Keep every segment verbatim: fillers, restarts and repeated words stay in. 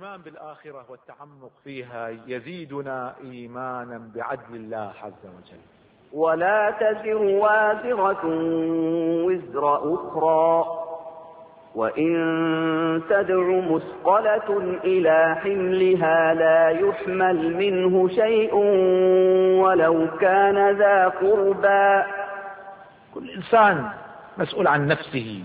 الإيمان بالآخرة والتعمق فيها يزيدنا إيمانا بعدل الله عز وجل. ولا تزر وازرة وزر أخرى وإن تدع مثقلة إلى حملها لا يحمل منه شيء ولو كان ذا قربى. كل إنسان مسؤول عن نفسه،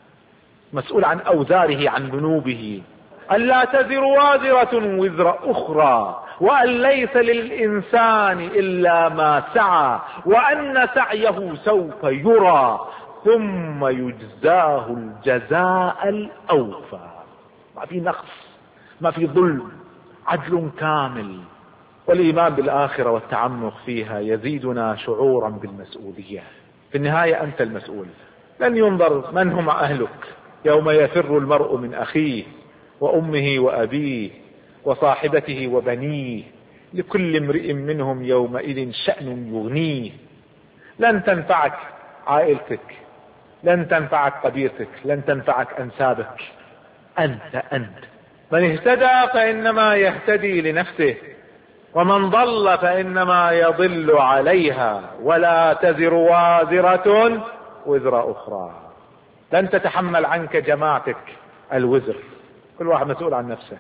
مسؤول عن أوزاره، عن ذنوبه. ألا تزر وازرة وزر أخرى، وأن ليس للإنسان إلا ما سعى، وأن سعيه سوف يرى ثم يجزاه الجزاء الأوفى. ما في نقص، ما في ظلم، عدل كامل. والإيمان بالآخرة والتعمق فيها يزيدنا شعورا بالمسؤولية. في النهاية أنت المسؤول. لن ينظر من هم أهلك يوم يفر المرء من أخيه وأمه وأبيه وصاحبته وبنيه، لكل امرئ منهم يومئذ شأن يغنيه. لن تنفعك عائلتك، لن تنفعك قبيلتك، لن تنفعك أنسابك. أنت أنت من اهتدى فإنما يهتدي لنفسه، ومن ضل فإنما يضل عليها، ولا تزر وازرة وزر أخرى. لن تتحمل عنك جماعتك الوزر، كل واحد مسؤول عن نفسه.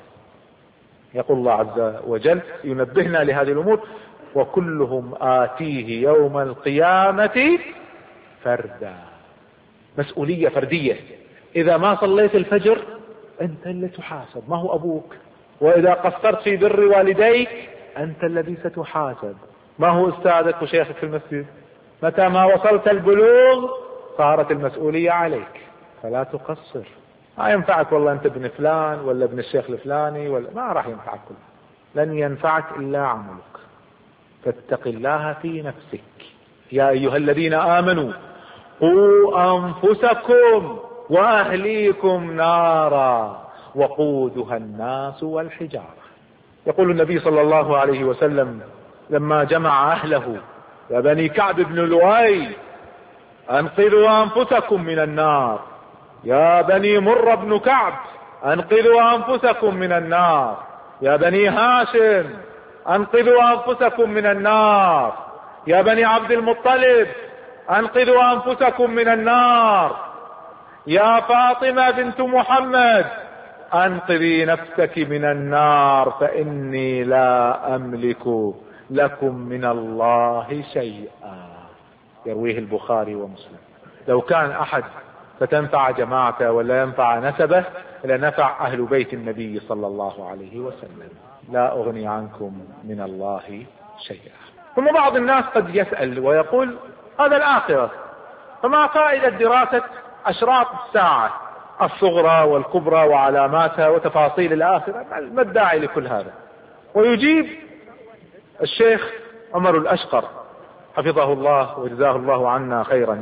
يقول الله عز وجل ينبهنا لهذه الأمور: وكلهم آتيه يوم القيامة فردا. مسؤولية فردية. إذا ما صليت الفجر أنت اللي تحاسب، ما هو أبوك. وإذا قصرت في بر والديك أنت الذي ستحاسب، ما هو أستاذك وشيخك في المسجد. متى ما وصلت البلوغ صارت المسؤولية عليك، فلا تقصر. ما ينفعك والله أنت ابن فلان ولا ابن الشيخ الفلاني، ولا ما راح ينفعك كله. لن ينفعك إلا عملك. فاتق الله في نفسك. يا أيها الذين آمنوا قوا أنفسكم وأهليكم نارا وقودها الناس والحجارة. يقول النبي صلى الله عليه وسلم لما جمع أهله: يا بني كعب بن لؤي أنقذوا أنفسكم من النار، يا بني مر بن كعب أنقذوا أنفسكم من النار، يا بني هاشم أنقذوا أنفسكم من النار، يا بني عبد المطلب أنقذوا أنفسكم من النار، يا فاطمة بنت محمد أنقذي نفسك من النار فإني لا أملك لكم من الله شيئا. يرويه البخاري ومسلم. لو كان أحد فتنفع جماعته ولا ينفع نسبه لنفع أهل بيت النبي صلى الله عليه وسلم. لا أغني عنكم من الله شيئا. ثم بعض الناس قد يسأل ويقول: هذا الآخرة، فما فائدة دراسة أشراط الساعة الصغرى والكبرى وعلاماتها وتفاصيل الآخرة؟ ما الداعي لكل هذا؟ ويجيب الشيخ عمر الأشقر حفظه الله وجزاه الله عنا خيرا،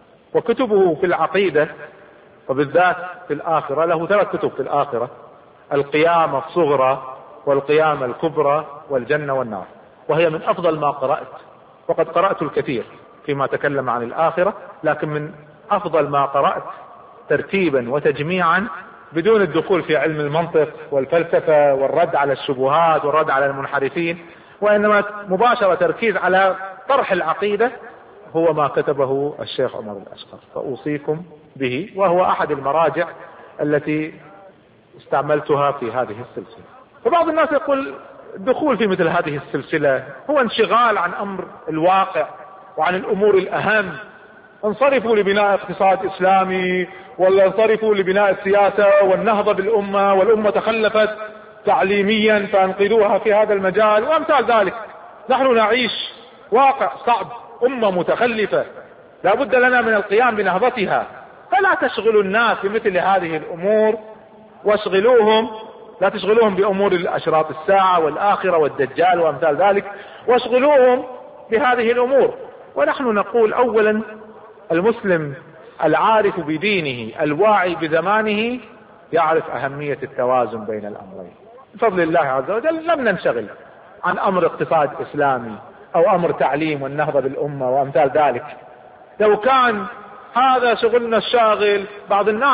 وكتبه في العقيدة وبالذات في الآخرة، له ثلاث كتب في الآخرة: القيامة الصغرى والقيامة الكبرى والجنة والنار، وهي من أفضل ما قرأت. وقد قرأت الكثير فيما تكلم عن الآخرة، لكن من أفضل ما قرأت ترتيبا وتجميعا بدون الدخول في علم المنطق والفلسفة والرد على الشبهات والرد على المنحرفين، وإنما مباشرة تركيز على طرح العقيدة، هو ما كتبه الشيخ عمر الأشقر. فأوصيكم به، وهو أحد المراجع التي استعملتها في هذه السلسلة. فبعض الناس يقول الدخول في مثل هذه السلسلة هو انشغال عن أمر الواقع وعن الأمور الأهم. انصرفوا لبناء اقتصاد إسلامي، ولا انصرفوا لبناء السياسة والنهضة بالأمة، والأمة تخلفت تعليميا فانقذوها في هذا المجال وأمثال ذلك. نحن نعيش واقع صعب، أمة متخلفة لا بد لنا من القيام بنهضتها. فلا تشغلوا الناس بمثل هذه الأمور، واشغلوهم، لا تشغلوهم بأمور الأشراط الساعة والآخرة والدجال وأمثال ذلك، واشغلوهم بهذه الأمور. ونحن نقول: أولا المسلم العارف بدينه الواعي بزمانه يعرف أهمية التوازن بين الأمرين. بفضل الله عز وجل لم ننشغل عن أمر اقتصاد إسلامي أو أمر تعليم والنهضة بالأمة وأمثال ذلك. لو كان هذا شغلنا الشاغل، بعض الناس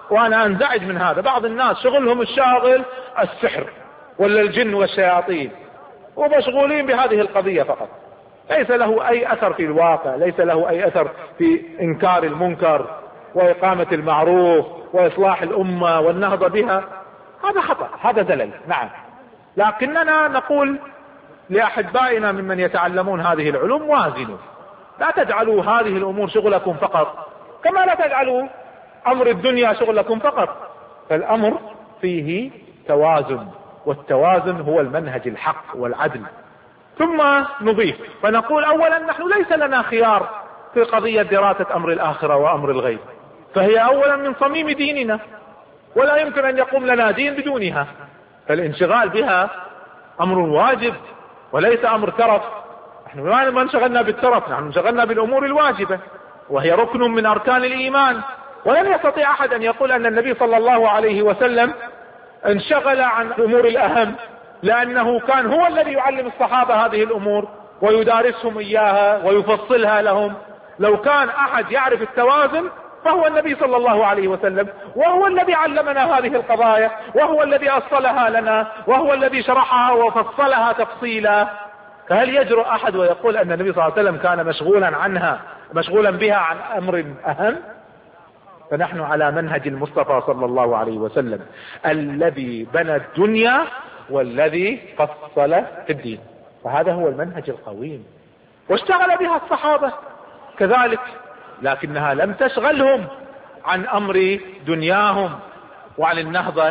وانا انزعج من هذا. بعض الناس شغلهم الشاغل السحر ولا الجن والشياطين، ومشغولين بهذه القضية فقط، ليس له اي اثر في الواقع، ليس له اي اثر في انكار المنكر واقامة المعروف واصلاح الامة والنهضة بها. هذا خطأ، هذا دلل. نعم، لكننا نقول لاحبائنا ممن يتعلمون هذه العلوم وازنوا، لا تجعلوا هذه الامور شغلكم فقط، كما لا تجعلوا امر الدنيا شغلكم فقط، فالامر فيه توازن، والتوازن هو المنهج الحق والعدل. ثم نضيف فنقول اولا نحن ليس لنا خيار في قضية دراسة امر الاخرة وامر الغيب، فهي اولا من صميم ديننا، ولا يمكن ان يقوم لنا دين بدونها، فالانشغال بها امر واجب وليس امر ترف. نحن ما انشغلنا بالترف، نحن انشغلنا بالامور الواجبة، وهي ركن من اركان الايمان. ولن يستطيع احد ان يقول ان النبي صلى الله عليه وسلم انشغل عن امور الاهم، لانه كان هو الذي يعلم الصحابة هذه الامور ويدارسهم اياها ويفصلها لهم. لو كان احد يعرف التوازن فهو النبي صلى الله عليه وسلم، وهو الذي علمنا هذه القضايا، وهو الذي اصلها لنا، وهو الذي شرحها وفصلها تفصيلا. فهل يجرؤ احد ويقول ان النبي صلى الله عليه وسلم كان مشغولا عنها مشغولا بها عن امر اهم؟ فنحن على منهج المصطفى صلى الله عليه وسلم الذي بنى الدنيا والذي فصل في الدين، فهذا هو المنهج القويم، واشتغل بها الصحابة كذلك، لكنها لم تشغلهم عن امر دنياهم وعن النهضة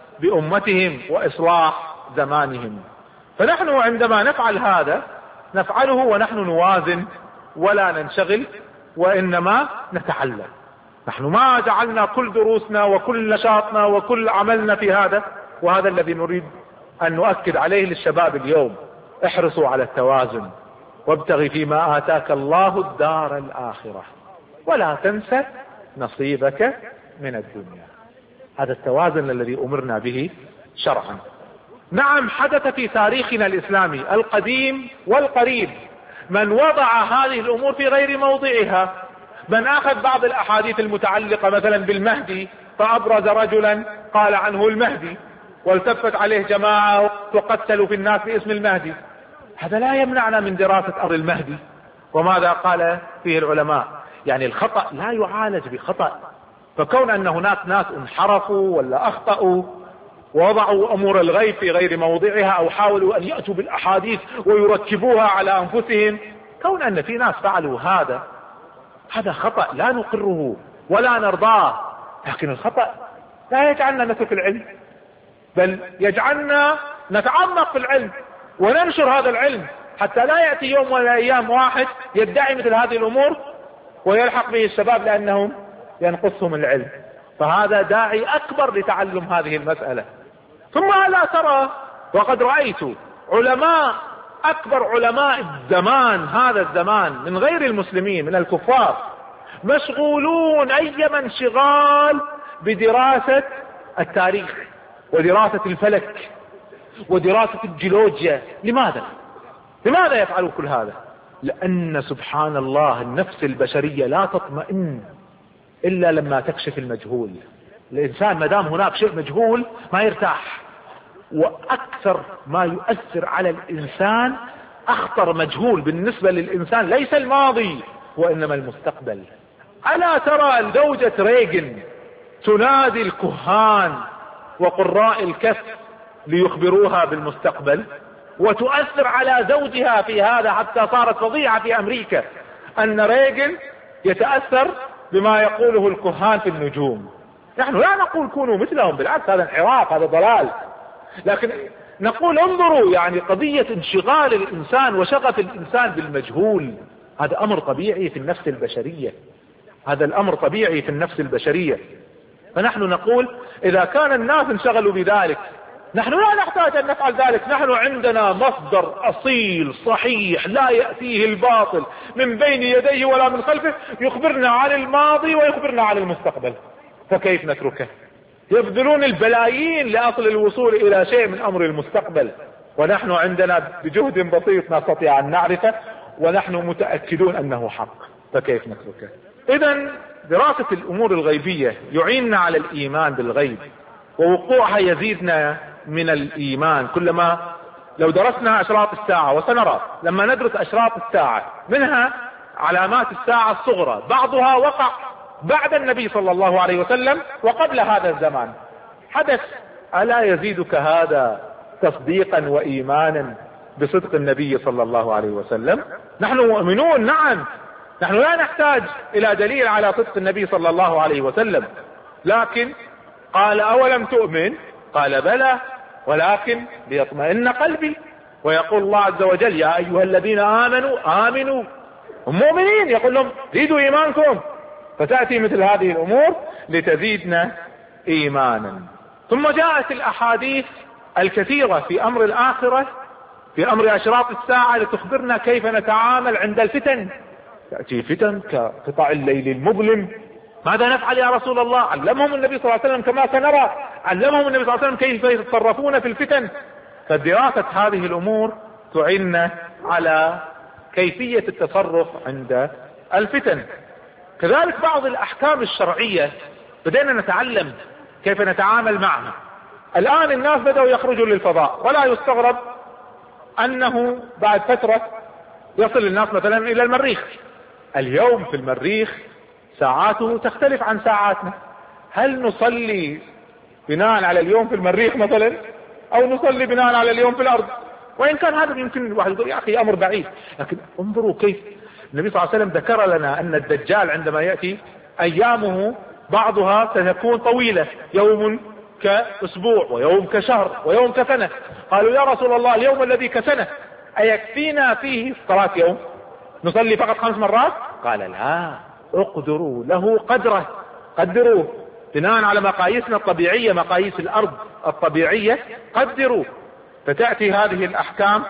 بامتهم واصلاح زمانهم. فنحن عندما نفعل هذا نفعله ونحن نوازن ولا ننشغل، وانما نتعلم. نحن ما جعلنا كل دروسنا وكل نشاطنا وكل عملنا في هذا، وهذا الذي نريد ان نؤكد عليه للشباب اليوم. احرصوا على التوازن، وابتغ فيما آتاك الله الدار الآخرة ولا تنسى نصيبك من الدنيا. هذا التوازن الذي أمرنا به شرعا. نعم، حدث في تاريخنا الإسلامي القديم والقريب من وضع هذه الأمور في غير موضعها، من أخذ بعض الأحاديث المتعلقة مثلا بالمهدي فأبرز رجلا قال عنه المهدي، والتفت عليه جماعة وقتلوا في الناس باسم المهدي. هذا لا يمنعنا من دراسة أمر المهدي وماذا قال فيه العلماء. يعني الخطأ لا يعالج بخطأ، فكون أن هناك ناس انحرفوا ولا أخطأوا ووضعوا أمور الغيب في غير موضعها أو حاولوا أن يأتوا بالأحاديث ويركبوها على أنفسهم، كون أن في ناس فعلوا هذا، هذا خطأ لا نقره ولا نرضاه. لكن الخطأ لا يجعلنا نترك العلم، بل يجعلنا نتعمق في العلم وننشر هذا العلم، حتى لا يأتي يوم من الأيام واحد يدعي مثل هذه الأمور ويلحق به الشباب لأنهم ينقصهم العلم. فهذا داعي أكبر لتعلم هذه المسألة. ثم ألا ترى وقد رأيت علماء أكبر علماء الزمان، هذا الزمان، من غير المسلمين من الكفار، مشغولون أيما انشغال بدراسة التاريخ ودراسة الفلك ودراسة الجيولوجيا. لماذا؟ لماذا يفعلوا كل هذا؟ لأن سبحان الله النفس البشرية لا تطمئن إلا لما تكشف المجهول. الإنسان ما دام هناك شيء مجهول ما يرتاح، وأكثر ما يؤثر على الإنسان أخطر مجهول بالنسبة للإنسان ليس الماضي وإنما المستقبل. ألا ترى زوجة ريغن تنادي الكهان وقراء الكف ليخبروها بالمستقبل، وتؤثر على زوجها في هذا حتى صارت فظيعة في أمريكا أن ريغن يتأثر بما يقوله الكهان في النجوم. نحن لا نقول كونوا مثلهم، بالعكس هذا انحراف، هذا ضلال، لكن نقول انظروا يعني قضية انشغال الإنسان وشغف الإنسان بالمجهول هذا أمر طبيعي في النفس البشرية، هذا الأمر طبيعي في النفس البشرية. فنحن نقول إذا كان الناس انشغلوا بذلك نحن لا نحتاج أن نفعل ذلك. نحن عندنا مصدر أصيل صحيح لا يأتيه الباطل من بين يديه ولا من خلفه، يخبرنا عن الماضي ويخبرنا عن المستقبل، فكيف نتركه؟ يبذلون البلايين لأصل الوصول إلى شيء من أمر المستقبل، ونحن عندنا بجهد بسيط نستطيع أن نعرفه ونحن متأكدون أنه حق، فكيف نتركه؟ إذن دراسة الامور الغيبية يعيننا على الايمان بالغيب، ووقوعها يزيدنا من الايمان. كلما لو درسنا اشراط الساعة، وسنرى لما ندرس اشراط الساعة منها علامات الساعة الصغرى، بعضها وقع بعد النبي صلى الله عليه وسلم وقبل هذا الزمان حدث، ألا يزيدك هذا تصديقا وإيمانا بصدق النبي صلى الله عليه وسلم؟ نحن مؤمنون، نعم، نحن لا نحتاج إلى دليل على صدق النبي صلى الله عليه وسلم، لكن قال أولم تؤمن؟ قال بلى ولكن ليطمئن قلبي. ويقول الله عز وجل يا أيها الذين آمنوا آمنوا، هم مؤمنين، يقول لهم زيدوا إيمانكم، فتأتي مثل هذه الأمور لتزيدنا إيمانا. ثم جاءت الأحاديث الكثيرة في أمر الآخرة، في أمر أشراط الساعة، لتخبرنا كيف نتعامل عند الفتن. تأتي فتن كقطع الليل المظلم، ماذا نفعل يا رسول الله؟ علمهم النبي صلى الله عليه وسلم كما سنرى، علمهم النبي صلى الله عليه وسلم كيف يتصرفون في الفتن. فدراسة هذه الأمور تعيننا على كيفية التصرف عند الفتن. كذلك بعض الأحكام الشرعية بدأنا نتعلم كيف نتعامل معها. الآن الناس بدأوا يخرجوا للفضاء، ولا يستغرب أنه بعد فترة يصل الناس مثلا إلى المريخ. اليوم في المريخ ساعاته تختلف عن ساعاتنا. هل نصلي بناء على اليوم في المريخ مثلا، أو نصلي بناء على اليوم في الأرض؟ وإن كان هذا يمكن الواحد يقول يا أخي أمر بعيد، لكن انظروا كيف النبي صلى الله عليه وسلم ذكر لنا أن الدجال عندما يأتي أيامه بعضها ستكون طويلة، يوم كأسبوع ويوم كشهر ويوم كسنة. قالوا يا رسول الله اليوم الذي كسنة أيكفينا فيه صلاة يوم؟ نصلي فقط خمس مرات؟ قال لا، اقدروا له قدره، قدروا بناء على مقاييسنا الطبيعية، مقاييس الأرض الطبيعية، قدروا. فتأتي هذه الأحكام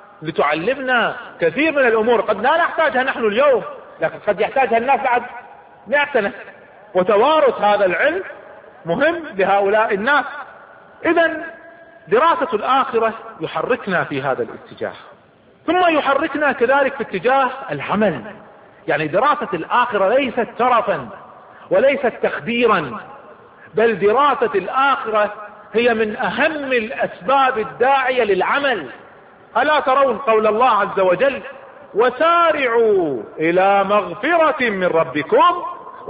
لتعلمنا كثير من الأمور قد لا نحتاجها نحن اليوم، لكن قد يحتاجها الناس بعد مئة سنة. وتوارث هذا العلم مهم لهؤلاء الناس. إذن دراسة الآخرة يحركنا في هذا الاتجاه، ثم يحركنا كذلك في اتجاه العمل. يعني دراسة الآخرة ليست ترفا وليست تخديرا، بل دراسة الآخرة هي من أهم الأسباب الداعية للعمل. ألا ترون قول الله عز وجل وسارعوا إلى مغفرة من ربكم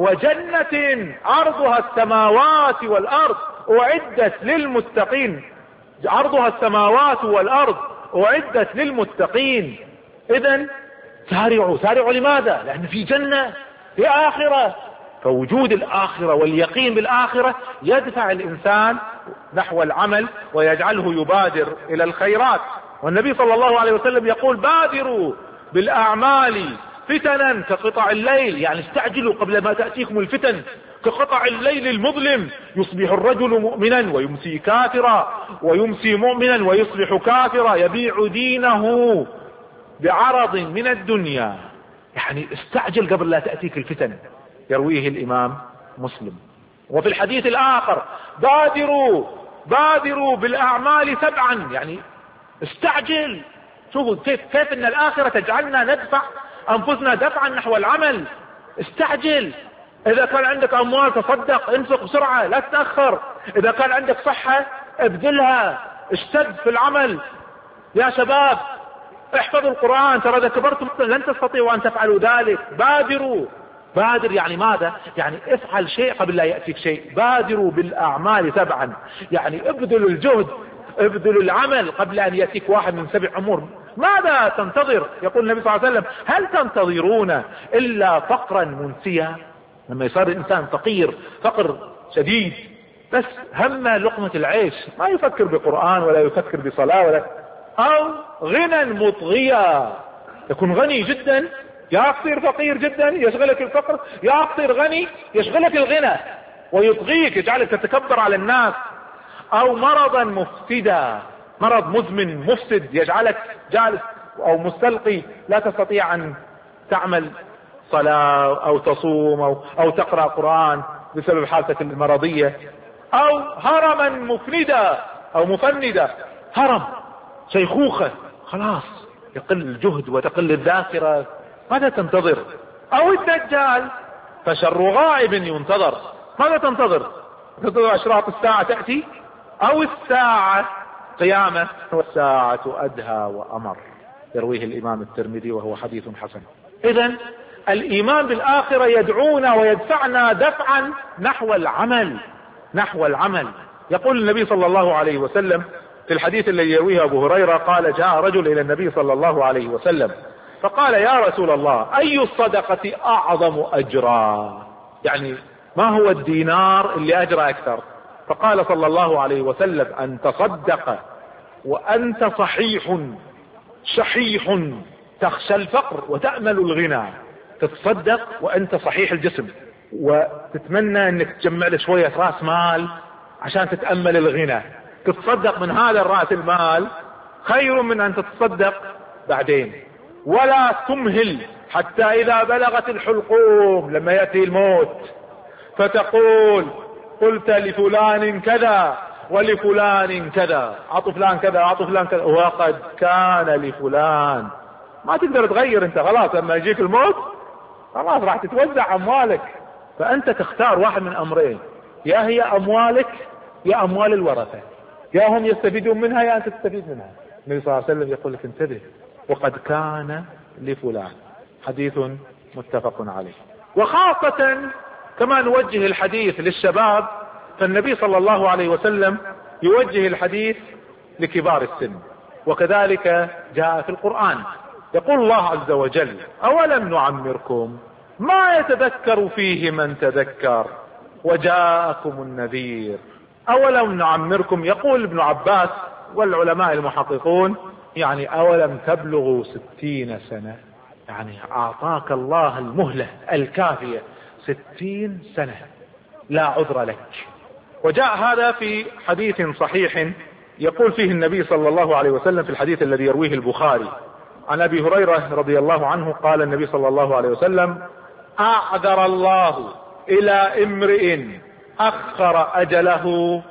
وجنة عرضها السماوات والأرض أعدت للمتقين، عرضها السماوات والأرض أعدت للمتقين. إذن سارعوا، سارعوا لماذا؟ لأن في جنة، في آخرة. فوجود الآخرة واليقين بالآخرة يدفع الإنسان نحو العمل ويجعله يبادر إلى الخيرات. والنبي صلى الله عليه وسلم يقول بادروا بالأعمال فتنا كقطع الليل، يعني استعجلوا قبل ما تأتيكم الفتن. كقطع الليل المظلم يصبح الرجل مؤمنا ويمسي كافرا، ويمسي مؤمنا ويصبح كافرا، يبيع دينه بعرض من الدنيا. يعني استعجل قبل لا تأتيك الفتن. يرويه الإمام مسلم. وفي الحديث الآخر بادروا بادروا بالأعمال سبعا، يعني استعجل. شوفوا كيف كيف ان الآخرة تجعلنا ندفع أنفسنا دفعا نحو العمل. استعجل. إذا كان عندك أموال تصدق، انفق بسرعة، لا تتأخر. إذا كان عندك صحة ابذلها، اشتد في العمل. يا شباب احفظوا القرآن، ترى إذا كبرتم لن تستطيعوا أن تفعلوا ذلك. بادروا. بادر يعني ماذا؟ يعني افعل شيء قبل لا يأتيك شيء. بادروا بالأعمال سبعا، يعني ابذلوا الجهد، ابذلوا العمل قبل أن يأتيك واحد من سبع أمور. ماذا تنتظر؟ يقول النبي صلى الله عليه وسلم هل تنتظرون إلا فقرا منسيا؟ لما يصير الإنسان فقير، فقر شديد، بس هم لقمة العيش، ما يفكر بقرآن ولا يفكر بصلاة ولا، أو غنى مطغيا، يكون غني جدا يا تصير فقير جدا يشغلك الفقر، يا تصير غني يشغلك الغنى ويطغيك يجعلك تتكبر على الناس. أو مرضا مفسدا، مرض مزمن مفسد يجعلك جالس أو مستلقي لا تستطيع أن تعمل صلاة أو تصوم أو, أو تقرأ قرآن بسبب حالتك المرضية. أو هرما مفندا أو مفندا، هرم شيخوخة، خلاص يقل الجهد وتقل الذاكرة، ماذا تنتظر؟ أو الدجال فشر غائب ينتظر. ماذا تنتظر؟ تنتظر أشراط الساعة تأتي أو الساعة قيامة؟ والساعة أدهى وأمر. يرويه الإمام الترمذي وهو حديث حسن. إذن الإيمان بالآخرة يدعونا ويدفعنا دفعا نحو العمل، نحو العمل. يقول النبي صلى الله عليه وسلم في الحديث الذي يرويه أبو هريرة قال: جاء رجل إلى النبي صلى الله عليه وسلم فقال: يا رسول الله، أي الصدقة أعظم أجرا؟ يعني ما هو الدينار اللي أجر أكثر؟ فقال صلى الله عليه وسلم: أن تصدق وأنت صحيح شحيح تخشى الفقر وتأمل الغنى. تتصدق وأنت صحيح الجسم وتتمنى أنك تجمع لك شوية رأس مال عشان تتأمل الغنى. تتصدق من هذا الرأس المال خير من أن تتصدق بعدين. ولا تمهل حتى إذا بلغت الحلقوم، لما يأتي الموت فتقول: قلت لفلان كذا ولفلان كذا، عطوا فلان كذا عطوا فلان كذا وقد كان لفلان. ما تقدر تغير انت، خلاص لما يجيك الموت خلاص راح تتوزع اموالك. فانت تختار واحد من امرين: يا هي اموالك يا اموال الورثة، يا هم يستفيدون منها يا انت تستفيد منها. النبي صلى الله عليه وسلم يقول لك: انتبه، وقد كان لفلان. حديث متفق عليه. وخاصة كما نوجه الحديث للشباب، فالنبي صلى الله عليه وسلم يوجه الحديث لكبار السن. وكذلك جاء في القرآن يقول الله عز وجل: أولم نعمركم ما يتذكر فيه من تذكر وجاءكم النذير. أولم نعمركم، يقول ابن عباس والعلماء المحققون، يعني أولم تبلغوا ستين سنة، يعني أعطاك الله المهلة الكافية ستين سنة لا عذر لك. وجاء هذا في حديث صحيح يقول فيه النبي صلى الله عليه وسلم في الحديث الذي يرويه البخاري عن أبي هريرة رضي الله عنه قال النبي صلى الله عليه وسلم: أعذر الله إلى امرئ أخر أجله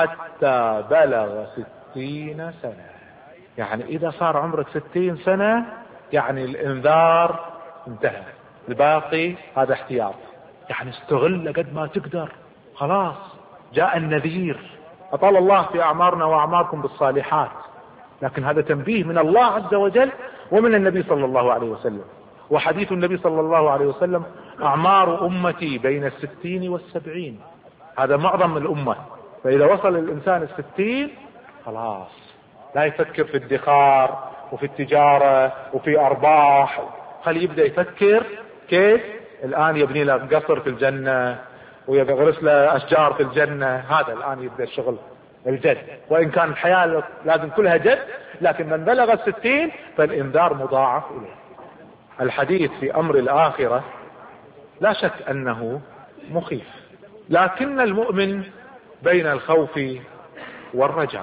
حتى بلغ ستين سنة. يعني إذا صار عمرك ستين سنة يعني الإنذار انتهى، الباقي هذا احتياط. يعني استغل قد ما تقدر، خلاص جاء النذير. أطال الله في أعمارنا وأعماركم بالصالحات، لكن هذا تنبيه من الله عز وجل ومن النبي صلى الله عليه وسلم. وحديث النبي صلى الله عليه وسلم: أعمار أمتي بين الستين والسبعين. هذا معظم الأمة. فإذا وصل الإنسان الستين خلاص لا يفكر في الادخار وفي التجارة وفي أرباح، خلي يبدأ يفكر كيف الآن يبني له قصر في الجنة ويغرس له أشجار في الجنة. هذا الآن يبدأ الشغل الجد. وإن كان الحياة لازم كلها جد، لكن من بلغ الستين فالإنذار مضاعف إليه. الحديث في أمر الآخرة لا شك أنه مخيف، لكن المؤمن بين الخوف والرجاء.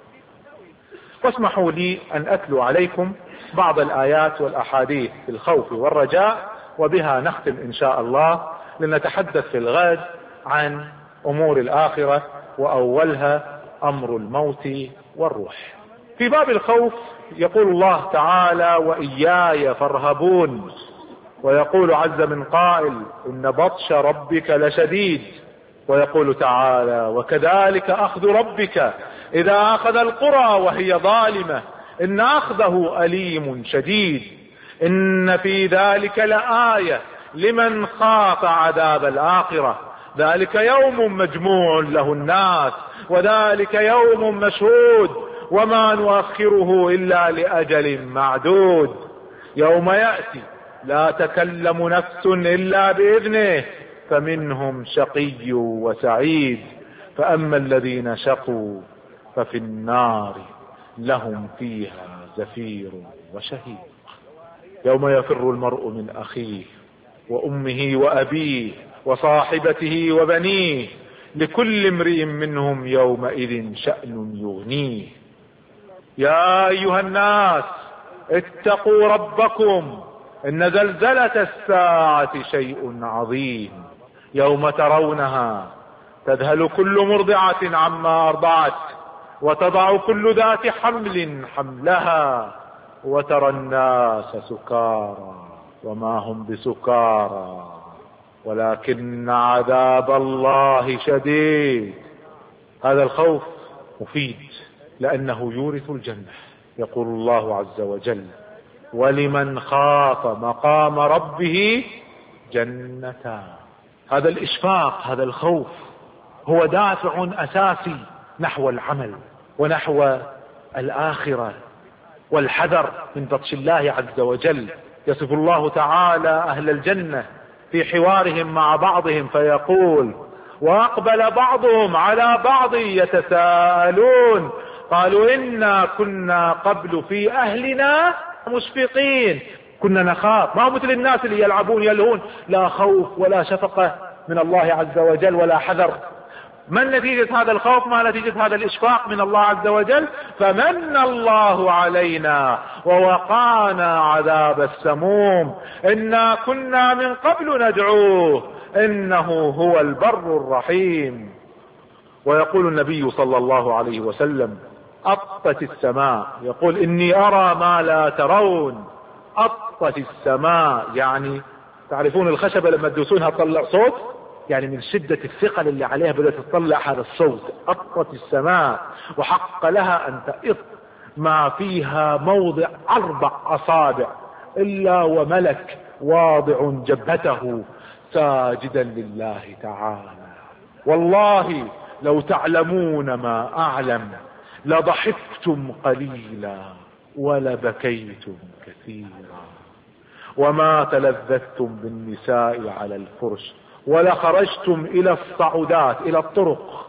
واسمحوا لي أن أتلو عليكم بعض الآيات والأحاديث في الخوف والرجاء، وبها نختم إن شاء الله، لنتحدث في الغد عن أمور الآخرة، وأولها أمر الموت والروح. في باب الخوف يقول الله تعالى: وإياي فارهبون. ويقول عز من قائل: إن بطش ربك لشديد. ويقول تعالى: وكذلك أخذ ربك إذا أخذ القرى وهي ظالمة إن أخذه أليم شديد. إن في ذلك لآية لمن خاف عذاب الآخرة ذلك يوم مجموع له الناس وذلك يوم مشهود وما نؤخره إلا لأجل معدود. يوم يأتي لا تكلم نفس إلا بإذنه فمنهم شقي وسعيد. فأما الذين شقوا ففي النار لهم فيها زفير وشهيق. يوم يفر المرء من أخيه وأمه وأبيه وصاحبته وبنيه لكل امرئ منهم يومئذ شأن يغنيه. يا أيها الناس اتقوا ربكم إن زلزلة الساعة شيء عظيم. يوم ترونها تذهل كل مرضعة عما أرضعت وتضع كل ذات حمل حملها وترى الناس سكارى وما هم بسكارى ولكن عذاب الله شديد. هذا الخوف مفيد لأنه يورث الجنة. يقول الله عز وجل: ولمن خاف مقام ربه جنتان. هذا الإشفاق، هذا الخوف هو دافع أساسي نحو العمل ونحو الآخرة والحذر من بطش الله عز وجل. يصف الله تعالى أهل الجنة في حوارهم مع بعضهم فيقول: وأقبل بعضهم على بعض يتساءلون قالوا إنا كنا قبل في أهلنا مشفقين. كنا نخاف، ما هو مثل الناس اللي يلعبون يلهون، لا خوف ولا شفقة من الله عز وجل ولا حذر. ما نتيجة هذا الخوف؟ ما نتيجة هذا الإشفاق من الله عز وجل؟ فمن الله علينا ووقانا عذاب السموم إنا كنا من قبل ندعوه إنه هو البر الرحيم. ويقول النبي صلى الله عليه وسلم: أطت السماء، يقول: إني أرى ما لا ترون. أطت السماء يعني تعرفون الخشبة لما تدوسونها تطلع صوت، يعني من شدة الثقل اللي عليها بدأت تطلع هذا الصوت. أطت السماء وحق لها أن تئط ما فيها موضع أربع أصابع إلا وملك واضع جبهته ساجدا لله تعالى. والله لو تعلمون ما أعلم لضحكتم قليلا ولبكيتم كثيرا وما تلذذتم بالنساء على الفرش ولخرجتم إلى الصعودات إلى الطرق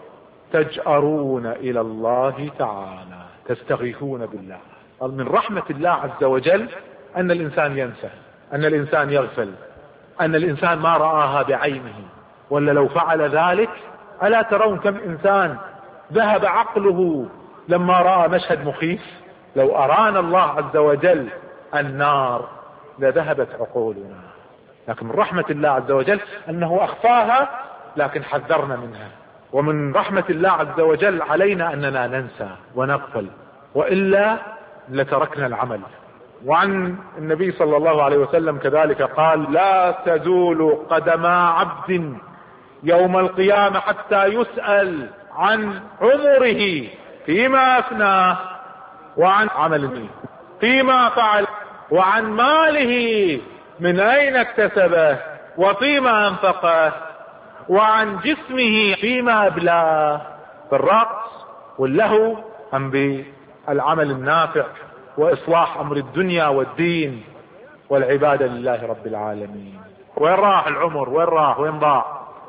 تجأرون إلى الله تعالى تستغيثون بالله. من رحمة الله عز وجل أن الإنسان ينسى، أن الإنسان يغفل، أن الإنسان ما رآها بعينه، ولا لو فعل ذلك ألا ترون كم إنسان ذهب عقله لما رأى مشهد مخيف؟ لو أرانا الله عز وجل النار لذهبت عقولنا، لكن من رحمة الله عز وجل أنه أخفاها لكن حذرنا منها. ومن رحمة الله عز وجل علينا أننا ننسى ونغفل، وإلا لتركنا العمل. وعن النبي صلى الله عليه وسلم كذلك قال: لا تزول قدما عبد يوم القيامة حتى يسأل عن عمره فيما أفناه، وعن عمله فيما فعل، وعن ماله من أين اكتسبه وفيما أنفقه، وعن جسمه فيما أبلاه، بالرقص واللهو أم بالعمل النافع وإصلاح أمر الدنيا والدين والعبادة لله رب العالمين. وين راح العمر؟ وين راح؟ وين ضاع؟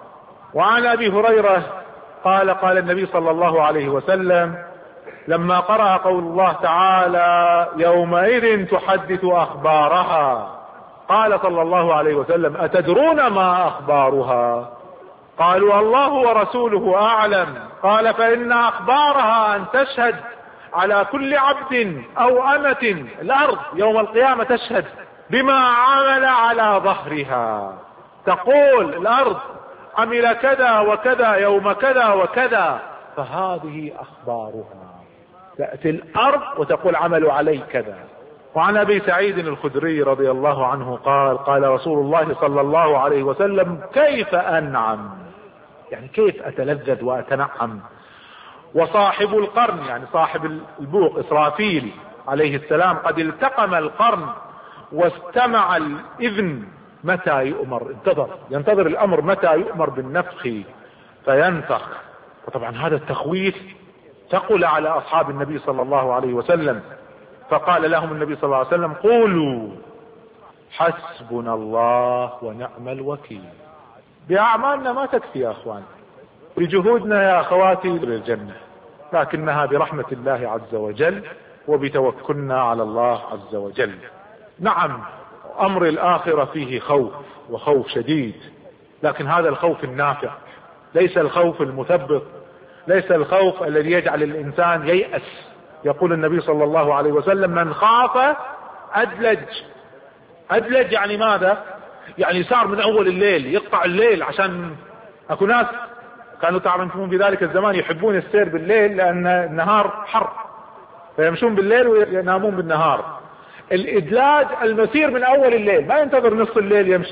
وعن أبي هريرة قال: قال النبي صلى الله عليه وسلم لما قرأ قول الله تعالى: يومئذ تحدث أخبارها، قال صلى الله عليه وسلم: أتدرون ما أخبارها؟ قالوا: الله ورسوله أعلم. قال: فإن أخبارها أن تشهد على كل عبد أو أمة، الأرض يوم القيامة تشهد بما عمل على ظهرها، تقول الأرض عمل كذا وكذا يوم كذا وكذا، فهذه أخبارها. تأتي الأرض وتقول عملوا علي كذا. وعن أبي سعيد الخدري رضي الله عنه قال: قال رسول الله صلى الله عليه وسلم: كيف أنعم، يعني كيف أتلذذ وأتنعم، وصاحب القرن يعني صاحب البوق إسرافيل عليه السلام قد التقم القرن واستمع الإذن متى يؤمر، انتظر ينتظر الأمر متى يؤمر بالنفخ فينفخ. وطبعا هذا التخويف ثقل على أصحاب النبي صلى الله عليه وسلم، فقال لهم النبي صلى الله عليه وسلم: قولوا حسبنا الله ونعم الوكيل. بأعمالنا ما تكفي يا أخوان، بجهودنا يا أخواتي للجنة، لكنها برحمة الله عز وجل وبتوكلنا على الله عز وجل. نعم أمر الآخرة فيه خوف وخوف شديد، لكن هذا الخوف النافع، ليس الخوف المثبط، ليس الخوف الذي يجعل الإنسان ييأس. يقول النبي صلى الله عليه وسلم: من خاف أدلج. أدلج يعني ماذا؟ يعني صار من أول الليل يقطع الليل، عشان أكو ناس كانوا تعرفون في ذلك الزمان يحبون السير بالليل لأن النهار حر، فيمشون بالليل وينامون بالنهار. الإدلاج المسير من أول الليل، ما ينتظر نصف الليل يمشي،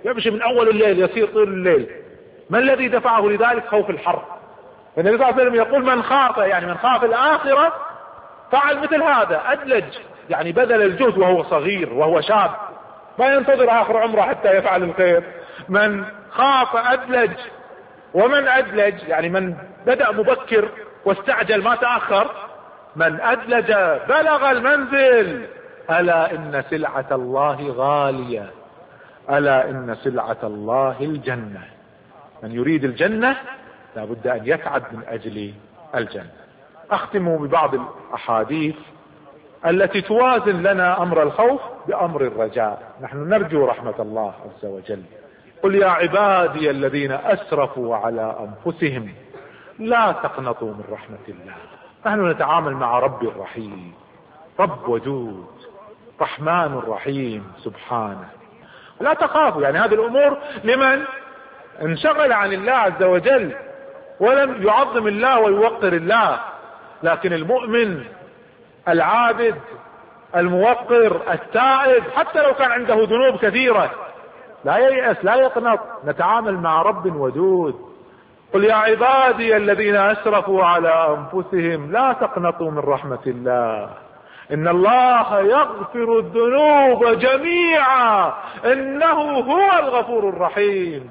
يمشي من أول الليل يسير طول الليل. ما الذي دفعه لذلك؟ خوف الحر. النبي صلى الله عليه وسلم يقول من خاف، يعني من خاف الآخرة فعل مثل هذا، أدلج، يعني بذل الجهد وهو صغير وهو شاب، ما ينتظر آخر عمره حتى يفعل الخير. من خاف أدلج. ومن أدلج يعني من بدأ مبكر واستعجل ما تأخر. من أدلج بلغ المنزل. ألا إن سلعة الله غالية، ألا إن سلعة الله الجنة. من يريد الجنة لابد أن يتعب من أجل الجنة. أختم ببعض الأحاديث التي توازن لنا أمر الخوف بأمر الرجاء. نحن نرجو رحمة الله عز وجل. قل يا عبادي الذين أسرفوا على أنفسهم لا تقنطوا من رحمة الله. نحن نتعامل مع رب الرحيم، رب ودود، رحمن الرحيم سبحانه. لا تخافوا، يعني هذه الأمور لمن انشغل عن الله عز وجل ولم يعظم الله ويوقر الله. لكن المؤمن العابد الموقر التائب حتى لو كان عنده ذنوب كثيرة لا ييأس لا يقنط. نتعامل مع رب ودود. قل يا عبادي الذين أسرفوا على أنفسهم لا تقنطوا من رحمة الله إن الله يغفر الذنوب جميعا إنه هو الغفور الرحيم.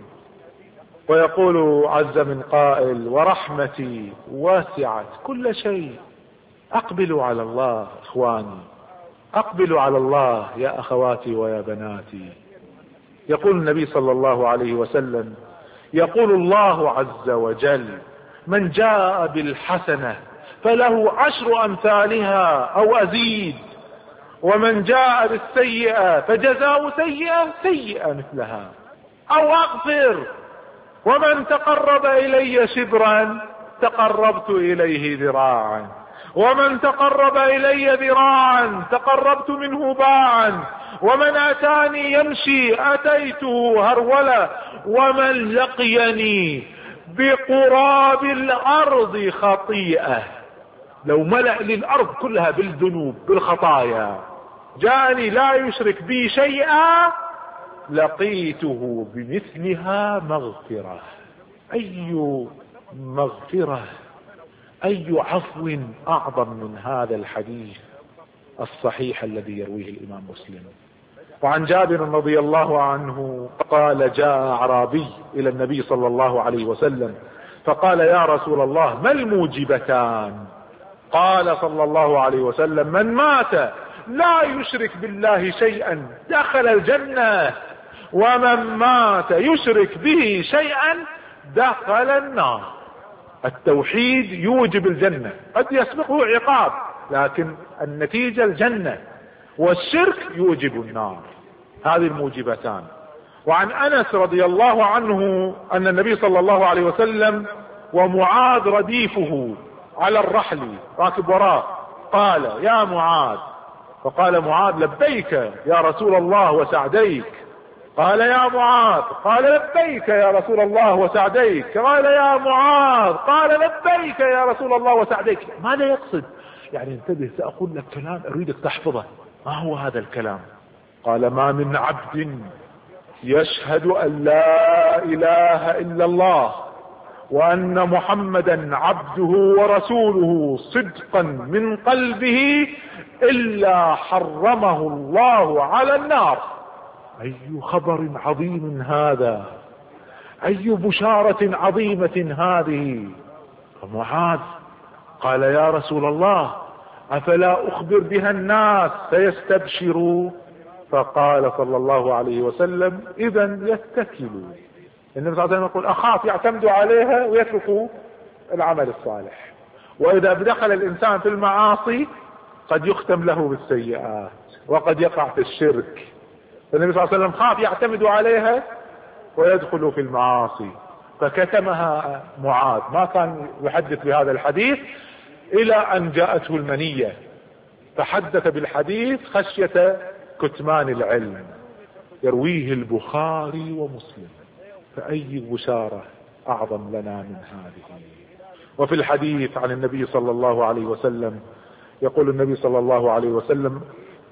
ويقول عز من قائل ورحمتي وسعت كل شيء. أقبلوا على الله إخواني، أقبلوا على الله يا أخواتي ويا بناتي. يقول النبي صلى الله عليه وسلم يقول الله عز وجل من جاء بالحسنة فله عشر أمثالها أو أزيد ومن جاء بالسيئة فجزاء سيئة سيئة مثلها أو أغفر ومن تقرب إلي شبرا تقربت إليه ذراعا ومن تقرب إلي ذراعا تقربت منه باعا ومن أتاني يمشي أتيته هرولا ومن لقيني بقراب الأرض خطيئة. لو ملأ للأرض كلها بالذنوب بالخطايا جاءني لا يشرك بي شيئا لقيته بمثلها مغفرة. أي مغفرة، أي عفو أعظم من هذا الحديث الصحيح الذي يرويه الإمام مسلم. وعن جابر رضي الله عنه قال جاء أعرابي إلى النبي صلى الله عليه وسلم فقال يا رسول الله ما الموجبتان؟ قال صلى الله عليه وسلم من مات لا يشرك بالله شيئا دخل الجنة ومن مات يشرك به شيئا دخل النار. التوحيد يوجب الجنة، قد يسبقه عقاب لكن النتيجة الجنة، والشرك يوجب النار. هذه الموجبتان. وعن أنس رضي الله عنه أن النبي صلى الله عليه وسلم ومعاذ رديفه على الرحل راكب وراه قال يا معاذ، فقال معاذ لبيك يا رسول الله وسعديك. قال يا معاذ، قال لبيك يا رسول الله وسعديك. قال يا معاذ، قال لبيك يا رسول الله وسعديك. ماذا يقصد؟ يعني انتبه سأقول لك كلام أريدك تحفظه. ما هو هذا الكلام؟ قال ما من عبد يشهد أن لا إله إلا الله وأن محمدا عبده ورسوله صدقا من قلبه إلا حرمه الله على النار. أي خبر عظيم هذا، أي بشارة عظيمة هذه. فمعاذ قال يا رسول الله أفلا أخبر بها الناس فيستبشروا؟ فقال صلى الله عليه وسلم إذا يتكلوا. النبي صلى الله عليه وسلم يقول أخاف يعتمدوا عليها ويتركوا العمل الصالح. وإذا دخل الإنسان في المعاصي قد يختم له بالسيئات وقد يقع في الشرك. النبي صلى الله عليه وسلم خاف يعتمدوا عليها ويدخلوا في المعاصي فكتمها معاذ، ما كان يحدث بهذا الحديث إلى أن جاءته المنية فحدث بالحديث خشية كتمان العلم. يرويه البخاري ومسلم. فأي بشارة أعظم لنا من هذه. وفي الحديث عن النبي صلى الله عليه وسلم يقول النبي صلى الله عليه وسلم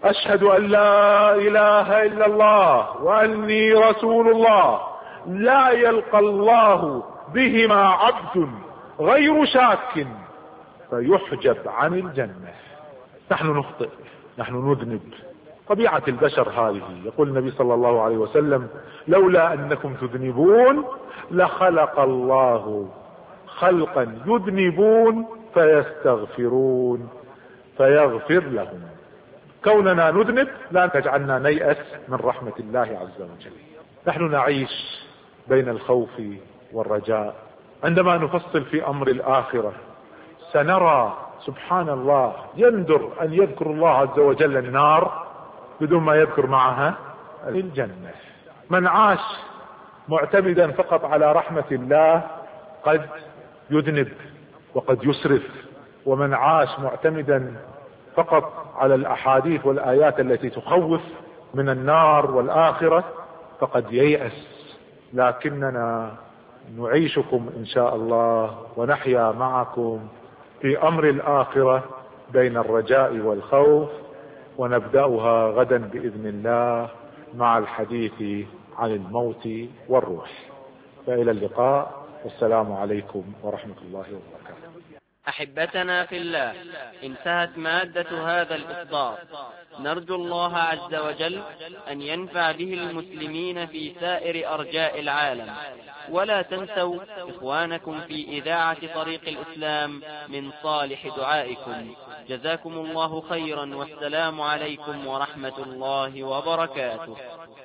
أشهد أن لا إله إلا الله وأني رسول الله، لا يلقى الله بهما عبد غير شاك فيحجب عن الجنة. نحن نخطئ، نحن نذنب، طبيعة البشر هذه. يقول النبي صلى الله عليه وسلم: لولا أنكم تذنبون لخلق الله خلقا يذنبون فيستغفرون فيغفر لهم. كوننا نذنب لا تجعلنا نيأس من رحمة الله عز وجل. نحن نعيش بين الخوف والرجاء. عندما نفصل في أمر الآخرة سنرى سبحان الله يندر أن يذكر الله عز وجل النار بدون ما يذكر معها الجنة. من عاش معتمدا فقط على رحمة الله قد يذنب وقد يسرف، ومن عاش معتمدا فقط على الأحاديث والآيات التي تخوف من النار والآخرة فقد ييأس. لكننا نعيشكم إن شاء الله ونحيا معكم في أمر الآخرة بين الرجاء والخوف، ونبدأها غدا بإذن الله مع الحديث عن الموت والروح. فإلى اللقاء، والسلام عليكم ورحمة الله وبركاته. أحبتنا في الله، انتهت مادة هذا الإصدار. نرجو الله عز وجل أن ينفع به المسلمين في سائر أرجاء العالم. ولا تنسوا إخوانكم في إذاعة طريق الإسلام من صالح دعائكم. جزاكم الله خيرا، والسلام عليكم ورحمة الله وبركاته.